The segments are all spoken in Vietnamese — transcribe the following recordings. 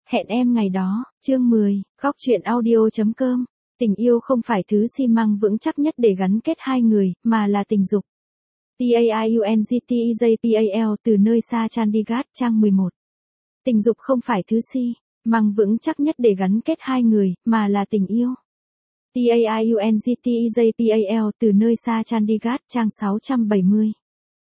Hẹn em ngày đó, chương 10, góc truyện audio.com. Tình yêu không phải thứ xi măng vững chắc nhất để gắn kết hai người, mà là tình dục. TAIUNGTEJPAL từ nơi xa Chandigarh, trang 11. Tình dục không phải thứ xi măng vững chắc nhất để gắn kết hai người, mà là tình yêu. TAIUNGTEJPAL từ nơi xa Chandigarh, trang 670.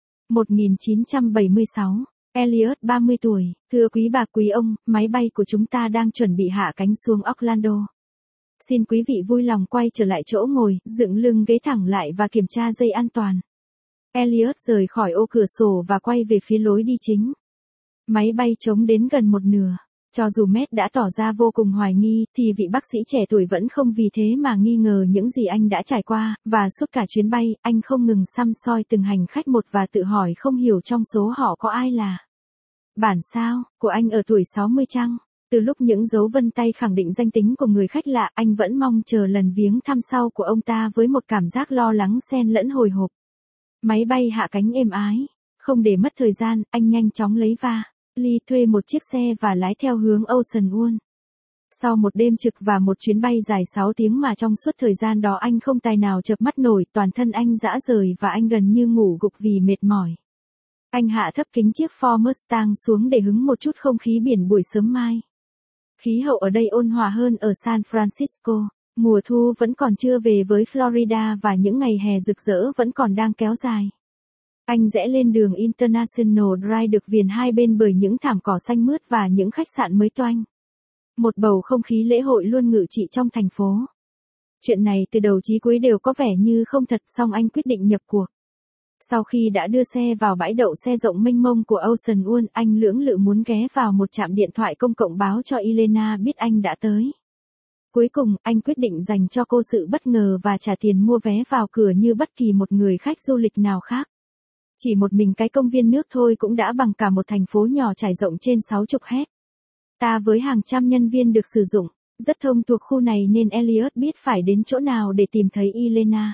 1976. Elliot 30 tuổi, thưa quý bà quý ông, máy bay của chúng ta đang chuẩn bị hạ cánh xuống Orlando. Xin quý vị vui lòng quay trở lại chỗ ngồi, dựng lưng ghế thẳng lại và kiểm tra dây an toàn. Elliot rời khỏi ô cửa sổ và quay về phía lối đi chính. Máy bay trống đến gần một nửa. Cho dù Matt đã tỏ ra vô cùng hoài nghi, thì vị bác sĩ trẻ tuổi vẫn không vì thế mà nghi ngờ những gì anh đã trải qua, và suốt cả chuyến bay, anh không ngừng săm soi từng hành khách một và tự hỏi không hiểu trong số họ có ai là bản sao của anh ở tuổi 60 chăng. Từ lúc những dấu vân tay khẳng định danh tính của người khách lạ, anh vẫn mong chờ lần viếng thăm sau của ông ta với một cảm giác lo lắng xen lẫn hồi hộp. Máy bay hạ cánh êm ái. Không để mất thời gian, anh nhanh chóng lấy vali, thuê một chiếc xe và lái theo hướng Ocean World. Sau một đêm trực và một chuyến bay dài 6 tiếng mà trong suốt thời gian đó anh không tài nào chợp mắt nổi, toàn thân anh rã rời và anh gần như ngủ gục vì mệt mỏi. Anh hạ thấp kính chiếc Ford Mustang xuống để hứng một chút không khí biển buổi sớm mai. Khí hậu ở đây ôn hòa hơn ở San Francisco. Mùa thu vẫn còn chưa về với Florida và những ngày hè rực rỡ vẫn còn đang kéo dài. Anh rẽ lên đường International Drive được viền hai bên bởi những thảm cỏ xanh mướt và những khách sạn mới toanh. Một bầu không khí lễ hội luôn ngự trị trong thành phố. Chuyện này từ đầu chí cuối đều có vẻ như không thật, song anh quyết định nhập cuộc. Sau khi đã đưa xe vào bãi đậu xe rộng mênh mông của Ocean World, anh lưỡng lự muốn ghé vào một trạm điện thoại công cộng báo cho Elena biết anh đã tới. Cuối cùng, anh quyết định dành cho cô sự bất ngờ và trả tiền mua vé vào cửa như bất kỳ một người khách du lịch nào khác. Chỉ một mình cái công viên nước thôi cũng đã bằng cả một thành phố nhỏ trải rộng trên 60 hecta với hàng trăm nhân viên được sử dụng. Rất thông thuộc khu này nên Elliot biết phải đến chỗ nào để tìm thấy Elena.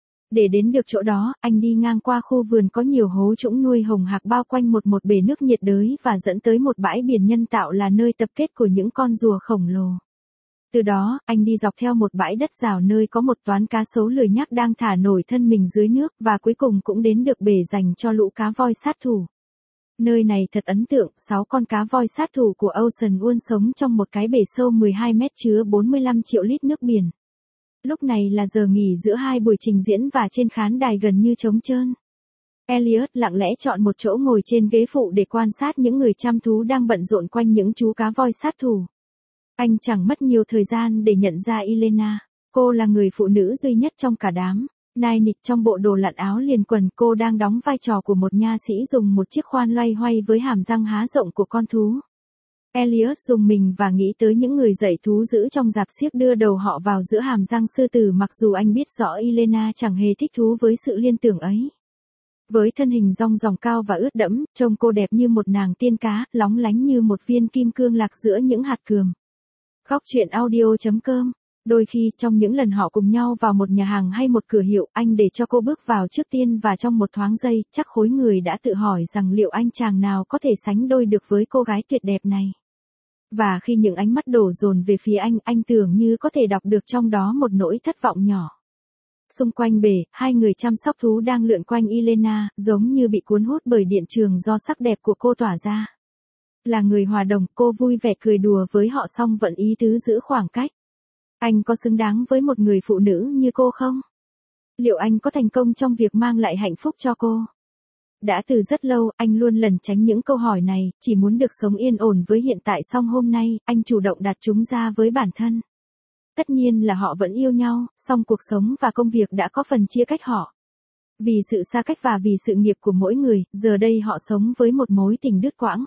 Để đến được chỗ đó, anh đi ngang qua khu vườn có nhiều hố trũng nuôi hồng hạc bao quanh một bể nước nhiệt đới và dẫn tới một bãi biển nhân tạo là nơi tập kết của những con rùa khổng lồ. Từ đó, anh đi dọc theo một bãi đất rào nơi có một toán cá sấu lười nhác đang thả nổi thân mình dưới nước và cuối cùng cũng đến được bể dành cho lũ cá voi sát thủ. Nơi này thật ấn tượng, 6 con cá voi sát thủ của Ocean World sống trong một cái bể sâu 12 mét chứa 45 triệu lít nước biển. Lúc này là giờ nghỉ giữa hai buổi trình diễn và trên khán đài gần như trống trơn. Elliot lặng lẽ chọn một chỗ ngồi trên ghế phụ để quan sát những người chăm thú đang bận rộn quanh những chú cá voi sát thủ. Anh chẳng mất nhiều thời gian để nhận ra Elena. Cô là người phụ nữ duy nhất trong cả đám. Nai nịt trong bộ đồ lặn áo liền quần, cô đang đóng vai trò của một nha sĩ dùng một chiếc khoan loay hoay với hàm răng há rộng của con thú. Elliot dùng mình và nghĩ tới những người dạy thú dữ trong rạp xiếc đưa đầu họ vào giữa hàm răng sư tử, mặc dù anh biết rõ Elena chẳng hề thích thú với sự liên tưởng ấy. Với thân hình rong ròng cao và ướt đẫm, trông cô đẹp như một nàng tiên cá, lóng lánh như một viên kim cương lạc giữa những hạt cườm. Góc truyện audio.com. Đôi khi trong những lần họ cùng nhau vào một nhà hàng hay một cửa hiệu, anh để cho cô bước vào trước tiên và trong một thoáng giây, chắc khối người đã tự hỏi rằng liệu anh chàng nào có thể sánh đôi được với cô gái tuyệt đẹp này. Và khi những ánh mắt đổ dồn về phía anh tưởng như có thể đọc được trong đó một nỗi thất vọng nhỏ. Xung quanh bể, hai người chăm sóc thú đang lượn quanh Elena, giống như bị cuốn hút bởi điện trường do sắc đẹp của cô tỏa ra. Là người hòa đồng, cô vui vẻ cười đùa với họ song vẫn ý tứ giữ khoảng cách. Anh có xứng đáng với một người phụ nữ như cô không? Liệu anh có thành công trong việc mang lại hạnh phúc cho cô? Đã từ rất lâu, anh luôn lẩn tránh những câu hỏi này, chỉ muốn được sống yên ổn với hiện tại, song hôm nay, anh chủ động đặt chúng ra với bản thân. Tất nhiên là họ vẫn yêu nhau, song cuộc sống và công việc đã có phần chia cách họ. Vì sự xa cách và vì sự nghiệp của mỗi người, giờ đây họ sống với một mối tình đứt quãng.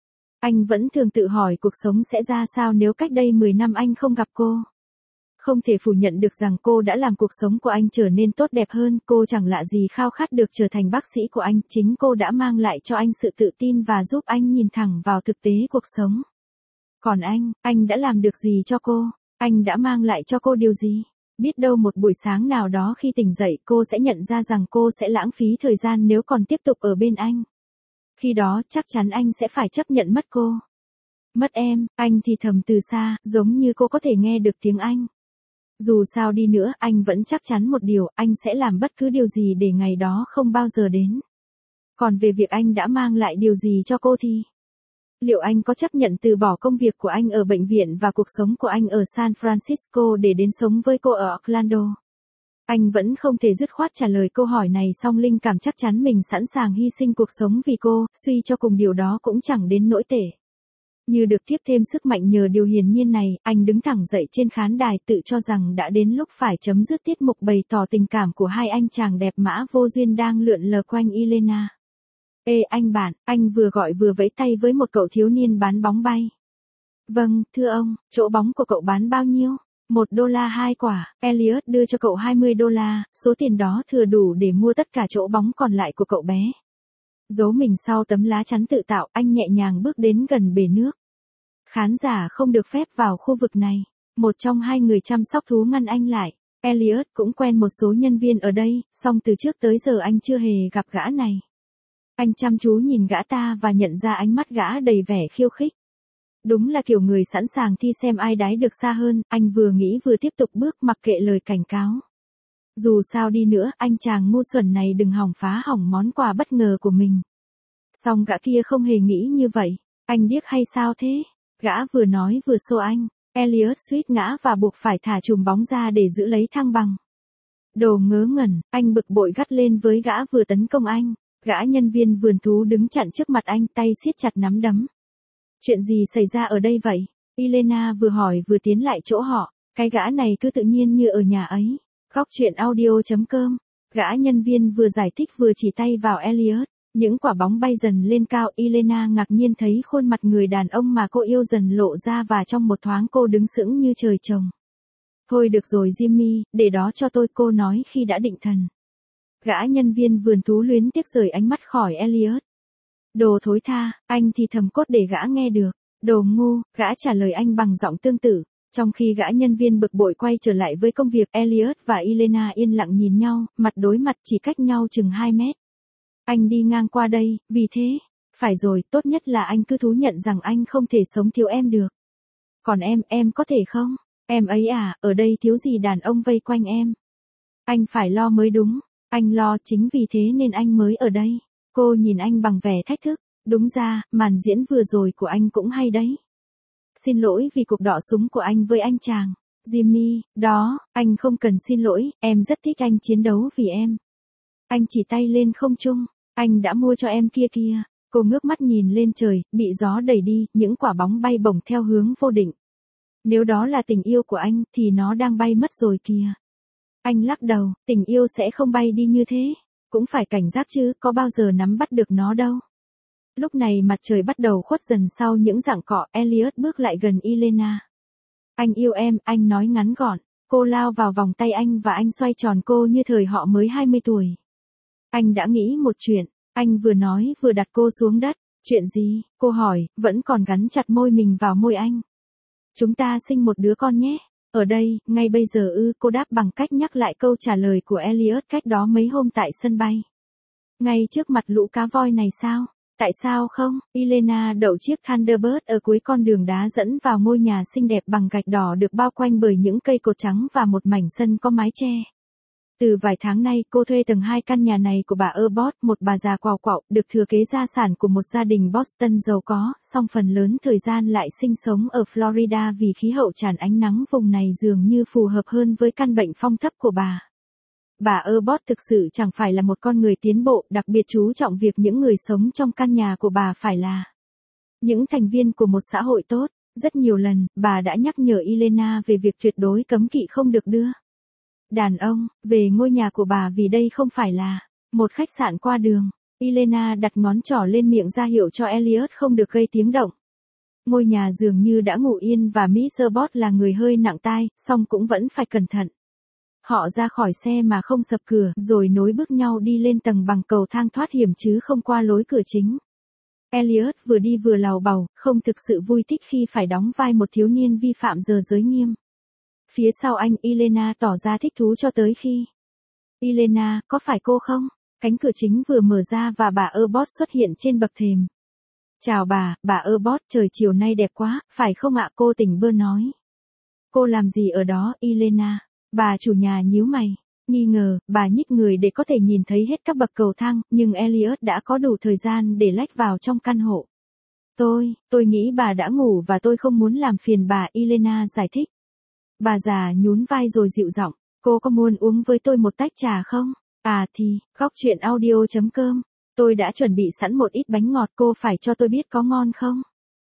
Anh vẫn thường tự hỏi cuộc sống sẽ ra sao nếu cách đây 10 năm anh không gặp cô. Không thể phủ nhận được rằng cô đã làm cuộc sống của anh trở nên tốt đẹp hơn, cô chẳng lạ gì khao khát được trở thành bác sĩ của anh, chính cô đã mang lại cho anh sự tự tin và giúp anh nhìn thẳng vào thực tế cuộc sống. Còn anh đã làm được gì cho cô? Anh đã mang lại cho cô điều gì? Biết đâu một buổi sáng nào đó khi tỉnh dậy cô sẽ nhận ra rằng cô sẽ lãng phí thời gian nếu còn tiếp tục ở bên anh. Khi đó chắc chắn anh sẽ phải chấp nhận mất cô. Mất em, anh thì thầm từ xa, giống như cô có thể nghe được tiếng anh. Dù sao đi nữa, anh vẫn chắc chắn một điều, anh sẽ làm bất cứ điều gì để ngày đó không bao giờ đến. Còn về việc anh đã mang lại điều gì cho cô thì... Liệu anh có chấp nhận từ bỏ công việc của anh ở bệnh viện và cuộc sống của anh ở San Francisco để đến sống với cô ở Orlando? Anh vẫn không thể dứt khoát trả lời câu hỏi này, song linh cảm chắc chắn mình sẵn sàng hy sinh cuộc sống vì cô, suy cho cùng điều đó cũng chẳng đến nỗi tệ. Như được tiếp thêm sức mạnh nhờ điều hiển nhiên này, anh đứng thẳng dậy trên khán đài tự cho rằng đã đến lúc phải chấm dứt tiết mục bày tỏ tình cảm của hai anh chàng đẹp mã vô duyên đang lượn lờ quanh Elena. Ê anh bạn, anh vừa gọi vừa vẫy tay với một cậu thiếu niên bán bóng bay. Vâng, thưa ông, chỗ bóng của cậu bán bao nhiêu? $1 2 quả, Elliot đưa cho cậu $20, số tiền đó thừa đủ để mua tất cả chỗ bóng còn lại của cậu bé. Giấu mình sau tấm lá chắn tự tạo, anh nhẹ nhàng bước đến gần bể nước. Khán giả không được phép vào khu vực này. Một trong hai người chăm sóc thú ngăn anh lại. Elliot cũng quen một số nhân viên ở đây, song từ trước tới giờ anh chưa hề gặp gã này. Anh chăm chú nhìn gã ta và nhận ra ánh mắt gã đầy vẻ khiêu khích. Đúng là kiểu người sẵn sàng thi xem ai đái được xa hơn, anh vừa nghĩ vừa tiếp tục bước mặc kệ lời cảnh cáo. Dù sao đi nữa, anh chàng ngu xuẩn này đừng hỏng phá hỏng món quà bất ngờ của mình. Song gã kia không hề nghĩ như vậy. Anh điếc hay sao thế? Gã vừa nói vừa xô anh. Elliot suýt ngã và buộc phải thả chùm bóng ra để giữ lấy thăng bằng. Đồ ngớ ngẩn, anh bực bội gắt lên với gã vừa tấn công anh. Gã nhân viên vườn thú đứng chặn trước mặt anh, tay siết chặt nắm đấm. Chuyện gì xảy ra ở đây vậy? Elena vừa hỏi vừa tiến lại chỗ họ. Cái gã này cứ tự nhiên như ở nhà ấy. Góc chuyện audio.com. Gã nhân viên vừa giải thích vừa chỉ tay vào Elliot. Những quả bóng bay dần lên cao, Elena ngạc nhiên thấy khuôn mặt người đàn ông mà cô yêu dần lộ ra và trong một thoáng cô đứng sững như trời trồng. Thôi được rồi Jimmy, để đó cho tôi, cô nói khi đã định thần. Gã nhân viên vườn thú luyến tiếc rời ánh mắt khỏi Elliot. Đồ thối tha, anh thì thầm cốt để gã nghe được. Đồ ngu, gã trả lời anh bằng giọng tương tự. Trong khi gã nhân viên bực bội quay trở lại với công việc, Elliot và Elena yên lặng nhìn nhau, mặt đối mặt chỉ cách nhau chừng 2 mét. Anh đi ngang qua đây, vì thế. Phải rồi, tốt nhất là anh cứ thú nhận rằng anh không thể sống thiếu em được. Còn em có thể không? Em ấy à, ở đây thiếu gì đàn ông vây quanh em. Anh phải lo mới đúng. Anh lo, chính vì thế nên anh mới ở đây. Cô nhìn anh bằng vẻ thách thức. Đúng ra, màn diễn vừa rồi của anh cũng hay đấy. Xin lỗi vì cuộc đọ súng của anh với anh chàng. Jimmy, đó, anh không cần xin lỗi, em rất thích anh chiến đấu vì em. Anh chỉ tay lên không trung. Anh đã mua cho em kia kia. Cô ngước mắt nhìn lên trời, bị gió đẩy đi, những quả bóng bay bổng theo hướng vô định. Nếu đó là tình yêu của anh, thì nó đang bay mất rồi kìa. Anh lắc đầu, tình yêu sẽ không bay đi như thế. Cũng phải cảnh giác chứ, có bao giờ nắm bắt được nó đâu. Lúc này mặt trời bắt đầu khuất dần sau những rặng cỏ, Elliot bước lại gần Elena. Anh yêu em, anh nói ngắn gọn. Cô lao vào vòng tay anh và anh xoay tròn cô như thời họ mới 20 tuổi. Anh đã nghĩ một chuyện. Anh vừa nói vừa đặt cô xuống đất. Chuyện gì? Cô hỏi, vẫn còn gắn chặt môi mình vào môi anh. Chúng ta sinh một đứa con nhé. Ở đây, ngay bây giờ cô đáp bằng cách nhắc lại câu trả lời của Elliot cách đó mấy hôm tại sân bay. Ngay trước mặt lũ cá voi này sao? Tại sao không? Elena đậu chiếc Thunderbird ở cuối con đường đá dẫn vào ngôi nhà xinh đẹp bằng gạch đỏ được bao quanh bởi những cây cột trắng và một mảnh sân có mái che. Từ vài tháng nay, cô thuê tầng 2 căn nhà này của bà Abbott, một bà già quàu quạo, được thừa kế gia sản của một gia đình Boston giàu có, song phần lớn thời gian lại sinh sống ở Florida vì khí hậu tràn ánh nắng vùng này dường như phù hợp hơn với căn bệnh phong thấp của bà. Bà Abbott thực sự chẳng phải là một con người tiến bộ, đặc biệt chú trọng việc những người sống trong căn nhà của bà phải là những thành viên của một xã hội tốt. Rất nhiều lần, bà đã nhắc nhở Elena về việc tuyệt đối cấm kỵ không được đưa đàn ông về ngôi nhà của bà vì đây không phải là một khách sạn qua đường. Elena đặt ngón trỏ lên miệng ra hiệu cho Elliot không được gây tiếng động. Ngôi nhà dường như đã ngủ yên và Miss Abbott là người hơi nặng tai, song cũng vẫn phải cẩn thận. Họ ra khỏi xe mà không sập cửa, rồi nối bước nhau đi lên tầng bằng cầu thang thoát hiểm chứ không qua lối cửa chính. Elliot vừa đi vừa làu bàu, không thực sự vui thích khi phải đóng vai một thiếu niên vi phạm giờ giới nghiêm. Phía sau anh, Elena tỏ ra thích thú cho tới khi. Elena, có phải cô không? Cánh cửa chính vừa mở ra và bà Abbott xuất hiện trên bậc thềm. Chào bà Abbott, trời chiều nay đẹp quá, phải không ạ? Cô tỉnh bơ nói. Cô làm gì ở đó, Elena? Bà chủ nhà nhíu mày. Nghi ngờ, bà nhích người để có thể nhìn thấy hết các bậc cầu thang, nhưng Elliot đã có đủ thời gian để lách vào trong căn hộ. Tôi nghĩ bà đã ngủ và tôi không muốn làm phiền bà, Elena giải thích. Bà già nhún vai rồi dịu giọng, cô có muốn uống với tôi một tách trà không? À thì, góc chuyện audio.com. Tôi đã chuẩn bị sẵn một ít bánh ngọt, cô phải cho tôi biết có ngon không?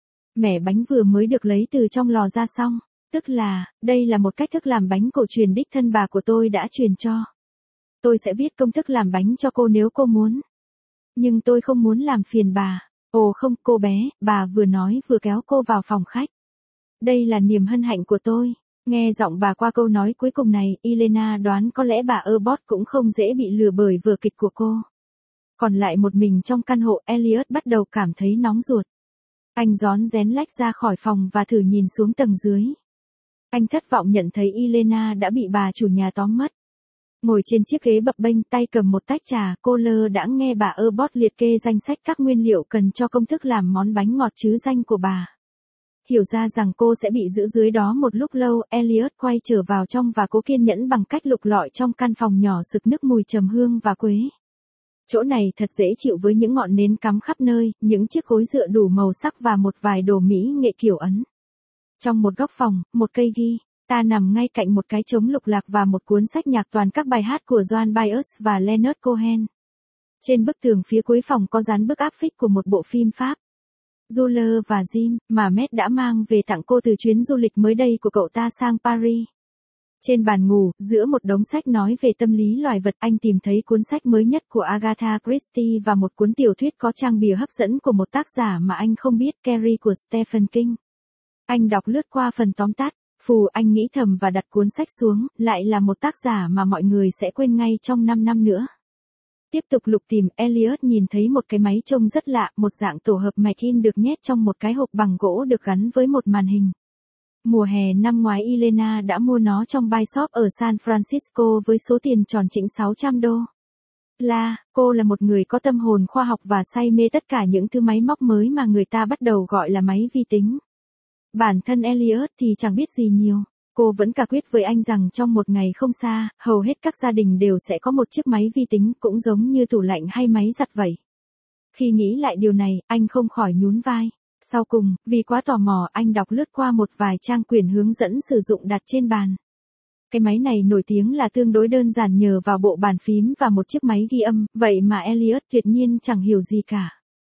Mẻ bánh vừa mới được lấy từ trong lò ra xong. Tức là, đây là một cách thức làm bánh cổ truyền đích thân bà của tôi đã truyền cho. Tôi sẽ viết công thức làm bánh cho cô nếu cô muốn. Nhưng tôi không muốn làm phiền bà. Ồ không, cô bé, bà vừa nói vừa kéo cô vào phòng khách. Đây là niềm hân hạnh của tôi. Nghe giọng bà qua câu nói cuối cùng này, Elena đoán có lẽ bà Abbott cũng không dễ bị lừa bởi vở kịch của cô. Còn lại một mình trong căn hộ, Elliot bắt đầu cảm thấy nóng ruột. Anh rón rén lách ra khỏi phòng và thử nhìn xuống tầng dưới. Anh thất vọng nhận thấy Elena đã bị bà chủ nhà tóm mất. Ngồi trên chiếc ghế bập bênh tay cầm một tách trà, cô lơ đãng nghe bà Abbott liệt kê danh sách các nguyên liệu cần cho công thức làm món bánh ngọt trứ danh của bà. Hiểu ra rằng cô sẽ bị giữ dưới đó một lúc lâu, Elliot quay trở vào trong và cố kiên nhẫn bằng cách lục lọi trong căn phòng nhỏ sực nức mùi trầm hương và quế. Chỗ này thật dễ chịu với những ngọn nến cắm khắp nơi, những chiếc gối dựa đủ màu sắc và một vài đồ mỹ nghệ kiểu Ấn. Trong một góc phòng, một cây ghi, ta nằm ngay cạnh một cái trống lục lạc và một cuốn sách nhạc toàn các bài hát của Joan Baez và Leonard Cohen. Trên bức tường phía cuối phòng có dán bức áp phích của một bộ phim Pháp. Jules và Jim, mà Matt đã mang về tặng cô từ chuyến du lịch mới đây của cậu ta sang Paris. Trên bàn ngủ, giữa một đống sách nói về tâm lý loài vật, anh tìm thấy cuốn sách mới nhất của Agatha Christie và một cuốn tiểu thuyết có trang bìa hấp dẫn của một tác giả mà anh không biết, Carrie của Stephen King. Anh đọc lướt qua phần tóm tắt, anh nghĩ thầm và đặt cuốn sách xuống, lại là một tác giả mà mọi người sẽ quên ngay trong 5 năm nữa. Tiếp tục lục tìm, Elliot nhìn thấy một cái máy trông rất lạ, một dạng tổ hợp mạch in được nhét trong một cái hộp bằng gỗ được gắn với một màn hình. Mùa hè năm ngoái Elena đã mua nó trong buy shop ở San Francisco với số tiền tròn trĩnh $600. Cô là một người có tâm hồn khoa học và say mê tất cả những thứ máy móc mới mà người ta bắt đầu gọi là máy vi tính. Bản thân Elliot thì chẳng biết gì nhiều. Cô vẫn cả quyết với anh rằng trong một ngày không xa, hầu hết các gia đình đều sẽ có một chiếc máy vi tính cũng giống như tủ lạnh hay máy giặt vậy. Khi nghĩ lại điều này, anh không khỏi nhún vai. Sau cùng, vì quá tò mò, anh đọc lướt qua một vài trang quyển hướng dẫn sử dụng đặt trên bàn. Cái máy này nổi tiếng là tương đối đơn giản nhờ vào bộ bàn phím và một chiếc máy ghi âm, vậy mà Elliot tuyệt nhiên chẳng hiểu gì cả.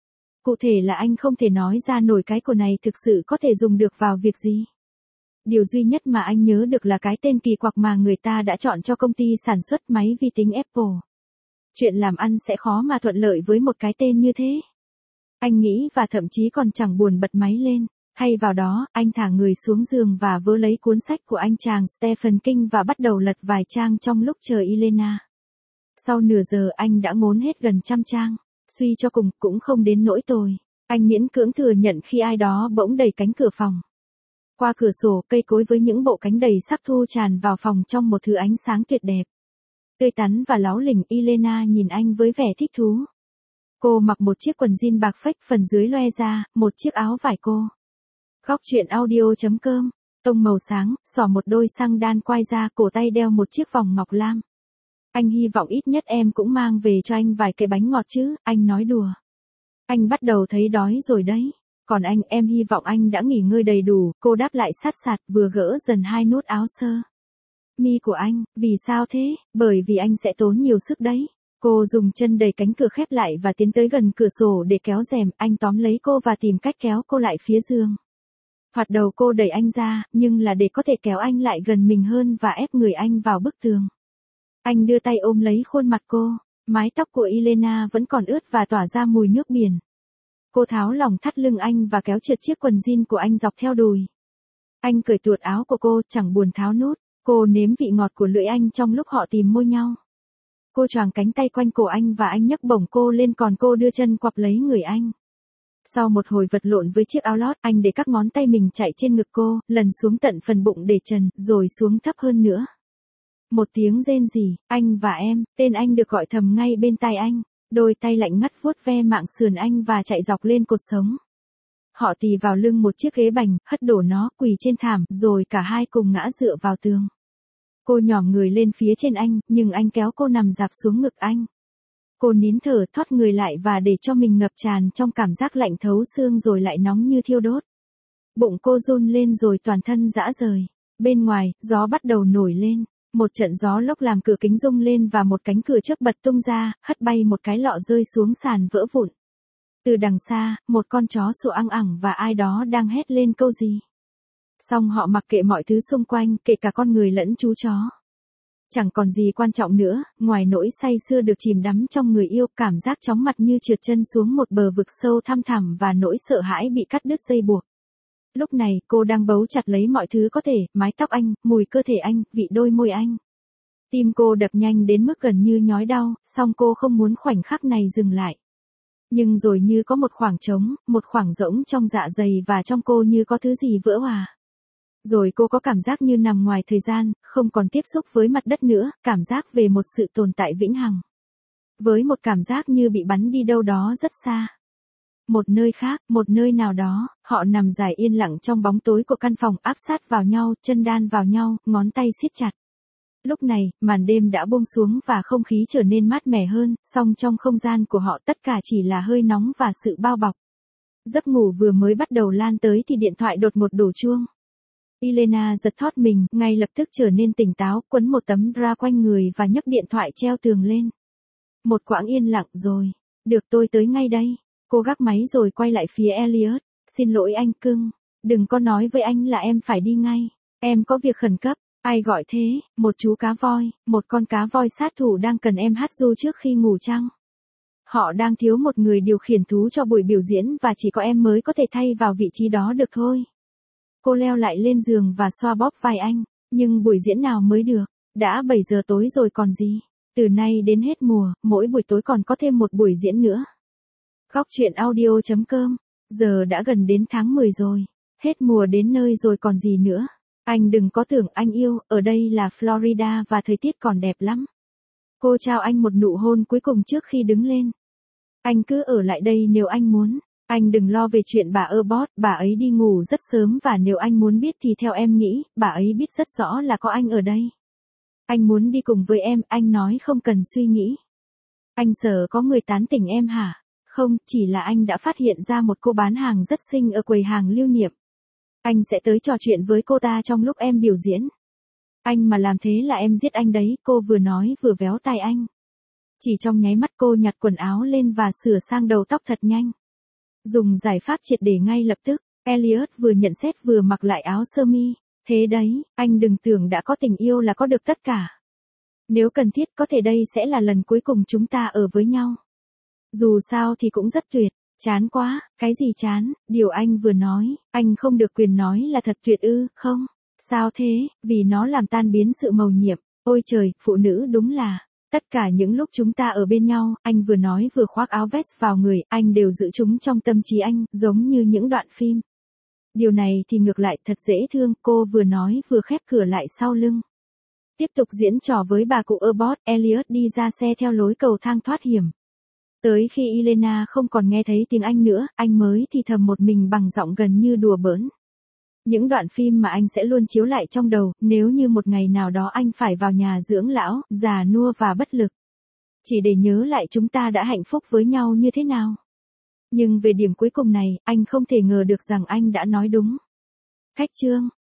Cụ thể là anh không thể nói ra nổi cái của này thực sự có thể dùng được vào việc gì. Điều duy nhất mà anh nhớ được là cái tên kỳ quặc mà người ta đã chọn cho công ty sản xuất máy vi tính Apple. Chuyện làm ăn sẽ khó mà thuận lợi với một cái tên như thế. Anh nghĩ và thậm chí còn chẳng buồn bật máy lên. Hay vào đó, anh thả người xuống giường và vớ lấy cuốn sách của anh chàng Stephen King và bắt đầu lật vài trang trong lúc chờ Elena. Sau nửa giờ anh đã ngốn hết gần 100 trang. Suy cho cùng, cũng không đến nỗi tồi. Anh miễn cưỡng thừa nhận khi ai đó bỗng đẩy cánh cửa phòng. Qua cửa sổ, cây cối với những bộ cánh đầy sắc thu tràn vào phòng trong một thứ ánh sáng tuyệt đẹp. Tươi tắn và láo lỉnh, Elena nhìn anh với vẻ thích thú. Cô mặc một chiếc quần jean bạc phách phần dưới loe ra, một chiếc áo vải cô. Góc chuyện audio.com, tông màu sáng, xỏ một đôi xăng đan quai ra, cổ tay đeo một chiếc vòng ngọc lam. Anh hy vọng ít nhất em cũng mang về cho anh vài cái bánh ngọt chứ, anh nói đùa. Anh bắt đầu thấy đói rồi đấy. Còn anh, em hy vọng anh đã nghỉ ngơi đầy đủ, cô đáp lại sát sạt, vừa gỡ dần hai nút áo sơ mi của anh. Vì sao thế? Bởi vì anh sẽ tốn nhiều sức đấy. Cô dùng chân đẩy cánh cửa khép lại và tiến tới gần cửa sổ để kéo rèm, anh tóm lấy cô và tìm cách kéo cô lại phía giường. Hoạt đầu cô đẩy anh ra, nhưng là để có thể kéo anh lại gần mình hơn và ép người anh vào bức tường. Anh đưa tay ôm lấy khuôn mặt cô, mái tóc của Elena vẫn còn ướt và tỏa ra mùi nước biển. Cô tháo lỏng thắt lưng anh và kéo trượt chiếc quần jean của anh dọc theo đùi. Anh cởi tuột áo của cô, chẳng buồn tháo nút. Cô nếm vị ngọt của lưỡi anh trong lúc họ tìm môi nhau. Cô choàng cánh tay quanh cổ anh và anh nhấc bổng cô lên, còn cô đưa chân quặp lấy người anh. Sau một hồi vật lộn với chiếc áo lót, anh để các ngón tay mình chạy trên ngực cô, lần xuống tận phần bụng để trần, rồi xuống thấp hơn nữa. Một tiếng rên rỉ, anh và em, tên anh được gọi thầm ngay bên tai anh. Đôi tay lạnh ngắt vuốt ve mạng sườn anh và chạy dọc lên cột sống. Họ tì vào lưng một chiếc ghế bành, hất đổ nó, quỳ trên thảm, rồi cả hai cùng ngã dựa vào tường. Cô nhòm người lên phía trên anh, nhưng anh kéo cô nằm dạp xuống ngực anh. Cô nín thở, thoát người lại và để cho mình ngập tràn trong cảm giác lạnh thấu xương rồi lại nóng như thiêu đốt. Bụng cô run lên rồi toàn thân rã rời. Bên ngoài, gió bắt đầu nổi lên. Một trận gió lốc làm cửa kính rung lên và một cánh cửa chớp bật tung ra, hất bay một cái lọ rơi xuống sàn vỡ vụn. Từ đằng xa, một con chó sủa ăng ẳng và ai đó đang hét lên câu gì. Xong họ mặc kệ mọi thứ xung quanh, kể cả con người lẫn chú chó. Chẳng còn gì quan trọng nữa, ngoài nỗi say sưa được chìm đắm trong người yêu, cảm giác chóng mặt như trượt chân xuống một bờ vực sâu thăm thẳm và nỗi sợ hãi bị cắt đứt dây buộc. Lúc này, cô đang bấu chặt lấy mọi thứ có thể, mái tóc anh, mùi cơ thể anh, vị đôi môi anh. Tim cô đập nhanh đến mức gần như nhói đau, song cô không muốn khoảnh khắc này dừng lại. Nhưng rồi như có một khoảng trống, một khoảng rỗng trong dạ dày và trong cô như có thứ gì vỡ hòa. Rồi cô có cảm giác như nằm ngoài thời gian, không còn tiếp xúc với mặt đất nữa, cảm giác về một sự tồn tại vĩnh hằng. Với một cảm giác như bị bắn đi đâu đó rất xa. Một nơi khác, một nơi nào đó, họ nằm dài yên lặng trong bóng tối của căn phòng, áp sát vào nhau, chân đan vào nhau, ngón tay siết chặt. Lúc này, màn đêm đã buông xuống và không khí trở nên mát mẻ hơn, song trong không gian của họ tất cả chỉ là hơi nóng và sự bao bọc. Giấc ngủ vừa mới bắt đầu lan tới thì điện thoại đột ngột đổ chuông. Elena giật thót mình, ngay lập tức trở nên tỉnh táo, quấn một tấm drap quanh người và nhấc điện thoại treo tường lên. Một quãng yên lặng rồi. Được, tôi tới ngay đây. Cô gác máy rồi quay lại phía Elliot. Xin lỗi anh cưng. Đừng có nói với anh là em phải đi ngay. Em có việc khẩn cấp. Ai gọi thế? Một chú cá voi, một con cá voi sát thủ đang cần em hát ru trước khi ngủ chăng? Họ đang thiếu một người điều khiển thú cho buổi biểu diễn và chỉ có em mới có thể thay vào vị trí đó được thôi. Cô leo lại lên giường và xoa bóp vai anh. Nhưng buổi diễn nào mới được? Đã 7 giờ tối rồi còn gì? Từ nay đến hết mùa, mỗi buổi tối còn có thêm một buổi diễn nữa. Góc truyện audio.com. Giờ đã gần đến tháng 10 rồi. Hết mùa đến nơi rồi còn gì nữa. Anh đừng có tưởng anh yêu, ở đây là Florida và thời tiết còn đẹp lắm. Cô trao anh một nụ hôn cuối cùng trước khi đứng lên. Anh cứ ở lại đây nếu anh muốn. Anh đừng lo về chuyện bà Abbott, bà ấy đi ngủ rất sớm và nếu anh muốn biết thì theo em nghĩ, bà ấy biết rất rõ là có anh ở đây. Anh muốn đi cùng với em, anh nói không cần suy nghĩ. Anh sợ có người tán tỉnh em hả? Không, chỉ là anh đã phát hiện ra một cô bán hàng rất xinh ở quầy hàng lưu niệm. Anh sẽ tới trò chuyện với cô ta trong lúc em biểu diễn. Anh mà làm thế là em giết anh đấy, cô vừa nói vừa véo tai anh. Chỉ trong nháy mắt cô nhặt quần áo lên và sửa sang đầu tóc thật nhanh. Dùng giải pháp triệt để ngay lập tức, Elliot vừa nhận xét vừa mặc lại áo sơ mi. Thế đấy, anh đừng tưởng đã có tình yêu là có được tất cả. Nếu cần thiết có thể đây sẽ là lần cuối cùng chúng ta ở với nhau. Dù sao thì cũng rất tuyệt. Chán quá, cái gì chán, điều anh vừa nói, anh không được quyền nói là thật tuyệt ư, không? Sao thế, vì nó làm tan biến sự mầu nhiệm. Ôi trời, phụ nữ đúng là, tất cả những lúc chúng ta ở bên nhau, anh vừa nói vừa khoác áo vest vào người, anh đều giữ chúng trong tâm trí anh, giống như những đoạn phim. Điều này thì ngược lại thật dễ thương, cô vừa nói vừa khép cửa lại sau lưng. Tiếp tục diễn trò với bà cụ Abbott, Elliot đi ra xe theo lối cầu thang thoát hiểm. Tới khi Elena không còn nghe thấy tiếng anh nữa, anh mới thì thầm một mình bằng giọng gần như đùa bỡn. Những đoạn phim mà anh sẽ luôn chiếu lại trong đầu, nếu như một ngày nào đó anh phải vào nhà dưỡng lão, già nua và bất lực. Chỉ để nhớ lại chúng ta đã hạnh phúc với nhau như thế nào. Nhưng về điểm cuối cùng này, anh không thể ngờ được rằng anh đã nói đúng. Khách chương.